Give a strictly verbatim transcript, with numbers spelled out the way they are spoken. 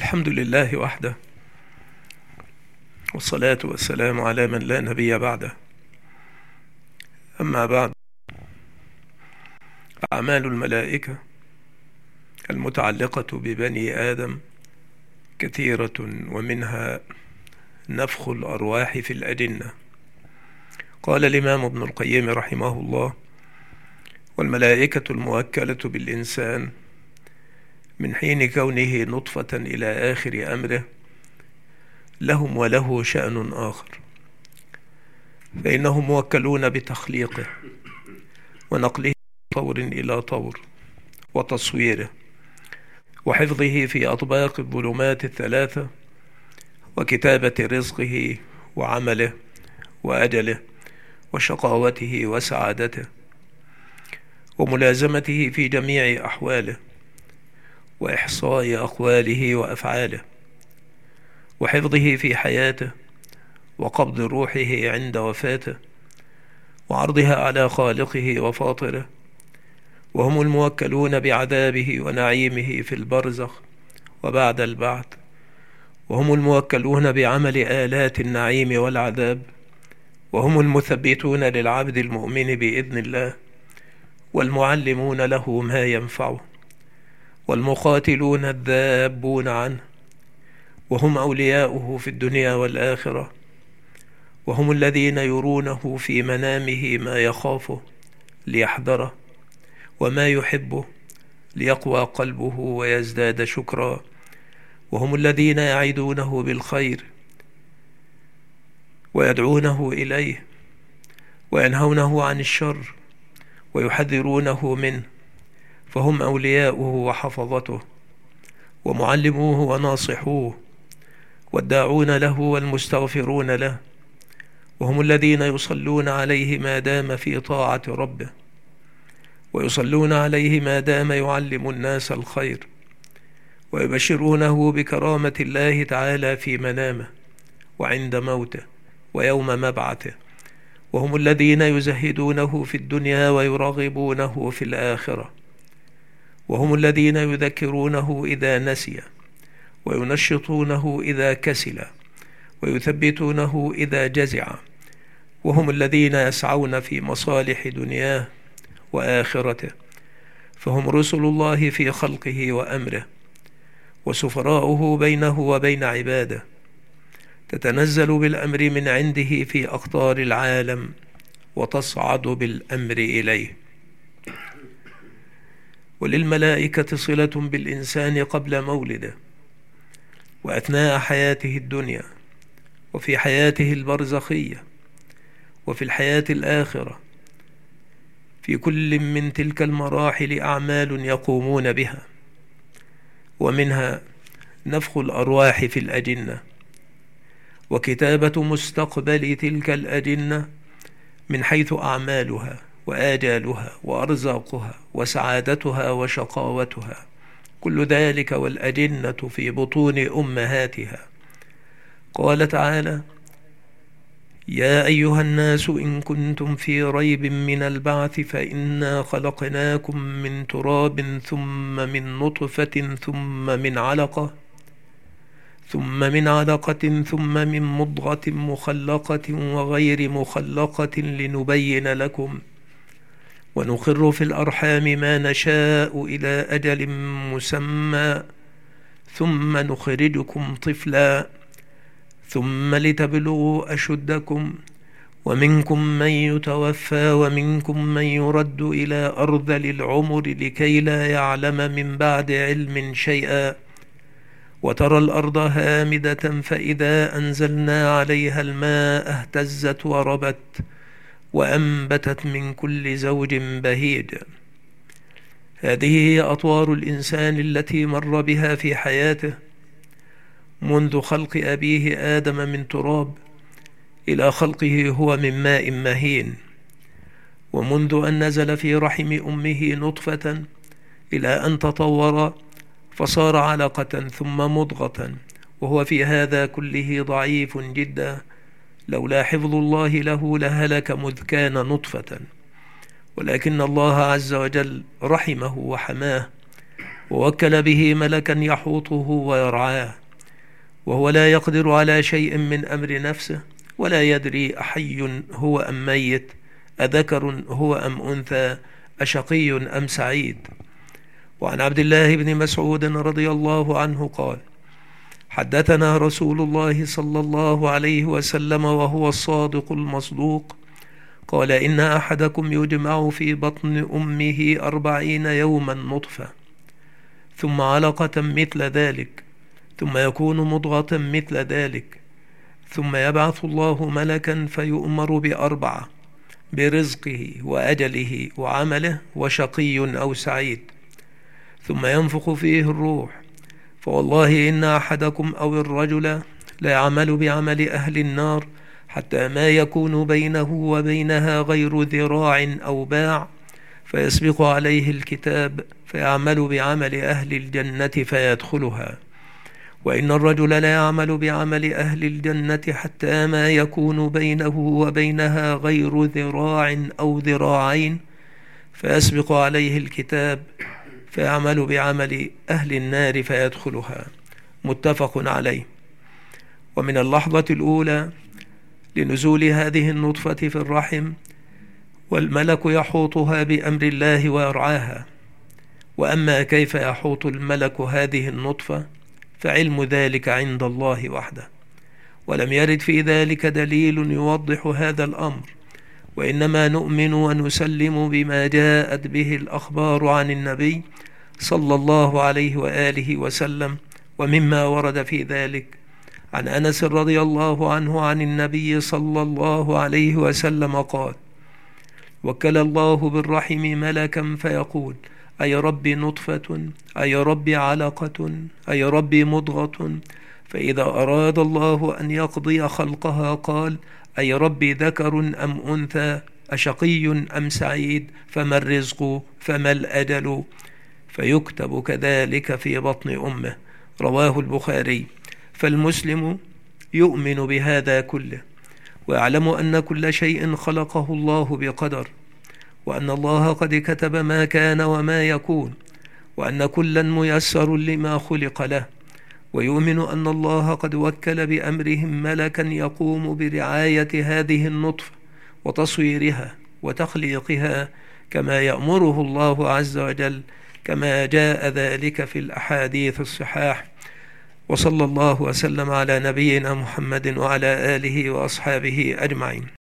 الحمد لله وحده، والصلاة والسلام على من لا نبي بعده. أما بعد، أعمال الملائكة المتعلقة ببني آدم كثيرة، ومنها نفخ الأرواح في الأجنة. قال الإمام ابن القيم رحمه الله: والملائكة الموكلة بالإنسان من حين كونه نطفة إلى آخر أمره لهم وله شأن آخر، فإنهم موكلون بتخليقه ونقله طور إلى طور، وتصويره، وحفظه في أطباق الظلمات الثلاثة، وكتابة رزقه وعمله وأجله وشقاوته وسعادته، وملازمته في جميع أحواله، وإحصاء أقواله وأفعاله، وحفظه في حياته، وقبض روحه عند وفاته، وعرضها على خالقه وفاطره. وهم الموكلون بعذابه ونعيمه في البرزخ وبعد البعث، وهم الموكلون بعمل آلات النعيم والعذاب، وهم المثبتون للعبد المؤمن بإذن الله، والمعلمون له ما ينفعه، والمقاتلون الذابون عنه، وهم أولياؤه في الدنيا والآخرة، وهم الذين يرونه في منامه ما يخافه ليحذره، وما يحبه ليقوى قلبه ويزداد شكرا، وهم الذين يعدونه بالخير ويدعونه إليه، وينهونه عن الشر ويحذرونه منه، فهم أولياؤه وحفظته، ومعلموه وناصحوه، والداعون له والمستغفرون له، وهم الذين يصلون عليه ما دام في طاعة ربه، ويصلون عليه ما دام يعلم الناس الخير، ويبشرونه بكرامة الله تعالى في منامه وعند موته ويوم مبعثه، وهم الذين يزهدونه في الدنيا ويرغبونه في الآخرة، وهم الذين يذكرونه إذا نسي، وينشطونه إذا كسل، ويثبتونه إذا جزع، وهم الذين يسعون في مصالح دنياه وآخرته، فهم رسل الله في خلقه وأمره، وسفراؤه بينه وبين عباده، تتنزل بالأمر من عنده في أقطار العالم، وتصعد بالأمر إليه. وللملائكة صلة بالإنسان قبل مولده، وأثناء حياته الدنيا، وفي حياته البرزخية، وفي الحياة الآخرة. في كل من تلك المراحل أعمال يقومون بها، ومنها نفخ الأرواح في الأجنة، وكتابة مستقبل تلك الأجنة من حيث أعمالها وآجالها وأرزاقها وسعادتها وشقاوتها، كل ذلك والأجنة في بطون أمهاتها. قال تعالى: يا أيها الناس إن كنتم في ريب من البعث فإنا خلقناكم من تراب ثم من نطفة ثم من علقة ثم من علقة ثم من مضغة مخلقة وغير مخلقة لنبين لكم، ونقر في الأرحام ما نشاء إلى أجل مسمى ثم نخرجكم طفلا ثم لتبلغوا أشدكم، ومنكم من يتوفى ومنكم من يرد إلى أرذل العمر لكي لا يعلم من بعد علم شيئا، وترى الأرض هامدة فإذا أنزلنا عليها الماء اهتزت وربت وأنبتت من كل زوج بهيج. هذه هي أطوار الإنسان التي مر بها في حياته، منذ خلق أبيه آدم من تراب إلى خلقه هو من ماء مهين، ومنذ أن نزل في رحم أمه نطفة إلى أن تطور فصار علقة ثم مضغة، وهو في هذا كله ضعيف جدا، لولا حفظ الله له لهلك مذ كان نطفة، ولكن الله عز وجل رحمه وحماه ووكل به ملكا يحوطه ويرعاه، وهو لا يقدر على شيء من أمر نفسه، ولا يدري أحي هو أم ميت، أذكر هو أم أنثى، أشقي أم سعيد. وعن عبد الله بن مسعود رضي الله عنه قال: حدثنا رسول الله صلى الله عليه وسلم وهو الصادق المصدوق قال: إن أحدكم يجمع في بطن أمه أربعين يوما نطفة، ثم علقة مثل ذلك، ثم يكون مضغة مثل ذلك، ثم يبعث الله ملكا فيؤمر بأربعة: برزقه وأجله وعمله وشقي أو سعيد، ثم ينفخ فيه الروح. فوالله إن أحدكم أو الرجل لا يعمل بعمل أهل النار حتى ما يكون بينه وبينها غير ذراع أو باع، فيسبق عليه الكتاب فيعمل بعمل أهل الجنة فيدخلها. وإن الرجل لا يعمل بعمل أهل الجنة حتى ما يكون بينه وبينها غير ذراع أو ذراعين، فيسبق عليه الكتاب فيعمل بعمل أهل النار فيدخلها. متفق عليه. ومن اللحظة الأولى لنزول هذه النطفة في الرحم والملك يحوطها بأمر الله ويرعاها. وأما كيف يحوط الملك هذه النطفة فعلم ذلك عند الله وحده، ولم يرد في ذلك دليل يوضح هذا الأمر، وإنما نؤمن ونسلم بما جاءت به الأخبار عن النبي صلى الله عليه وآله وسلم. ومما ورد في ذلك عن أنس رضي الله عنه عن النبي صلى الله عليه وسلم قال: وكل الله بالرحم ملكا فيقول: أي رب نطفة، أي رب علقة، أي رب مضغة. فإذا أراد الله أن يقضي خلقها قال: أي رب ذكر أم أنثى، أشقي أم سعيد، فما الرزق، فما الأجل، فيكتب كذلك في بطن أمه. رواه البخاري. فالمسلم يؤمن بهذا كله، ويعلم أن كل شيء خلقه الله بقدر، وأن الله قد كتب ما كان وما يكون، وأن كلا ميسر لما خلق له. ويؤمن أن الله قد وكل بأمرهم ملكا يقوم برعاية هذه النطفة وتصويرها وتخليقها كما يأمره الله عز وجل، كما جاء ذلك في الأحاديث الصحاح. وصلى الله وسلم على نبينا محمد وعلى آله وأصحابه أجمعين.